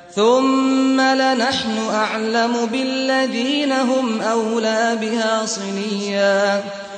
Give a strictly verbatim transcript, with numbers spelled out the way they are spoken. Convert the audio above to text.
ثُمَّ لَنَحْنُ أَعْلَمُ بِالَّذِينَ هُمْ أَوْلَىٰ بِهَا صِلِيًّا